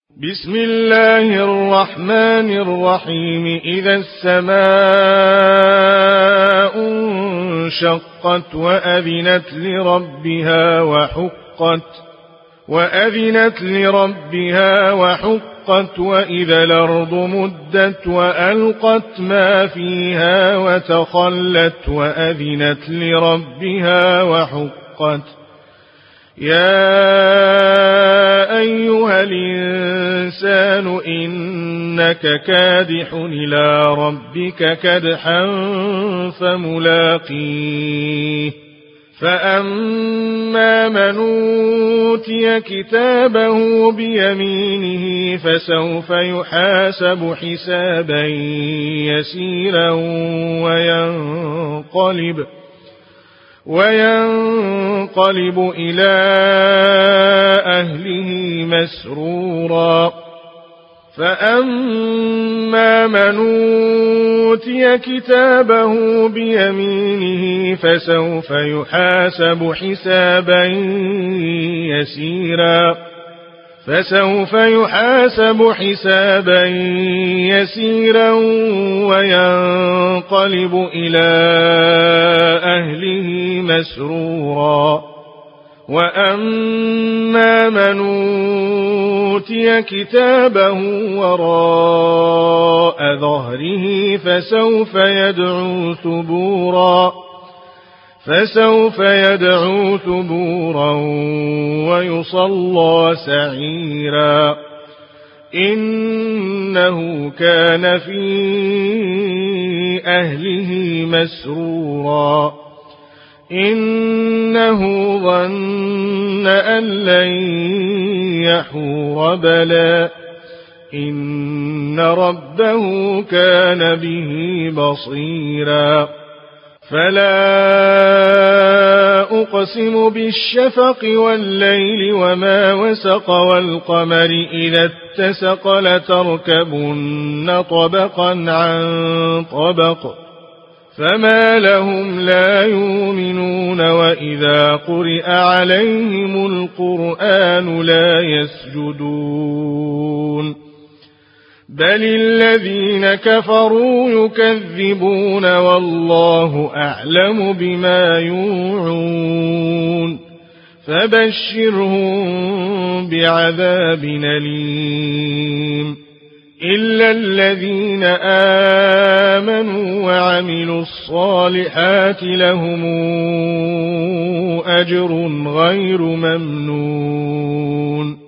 بسم الله الرحمن الرحيم. إذا السماء انشقت وأذنت لربها وحقت وإذا الأرض مدت وألقت ما فيها وتخلت وأذنت لربها وحقت. يا أيها الإنسان إنك كادح إلى ربك كدحا فملاقيه. فأما من أوتي كتابه بيمينه فسوف يحاسب حسابا يسيرا وينقلب إلى أهله مسرورا. فأما من أوتي كتابه بيمينه فسوف يحاسب حسابا يسيرا وينقلب إلى أهله مسرورا. وأما من أوتي كتابه وراء ظهره فسوف يدعو ثبورا ويصلى سعيرا. إنه كان في أهله مسرورا. إنه ظن أن لن يحور بلى إن ربه كان به بصيرا. فلا أقسم بالشفق والليل وما وسق والقمر إذا اتسق لتركبن طبقا عن طبق فما لهم لا يؤمنون وإذا قرئ عليهم القرآن لا يسجدون بل الذين كفروا يكذبون والله أعلم بما يوعون فبشرهم بعذاب أليم إلا الذين آمنوا وعملوا الصالحات لهم أجر غير ممنون.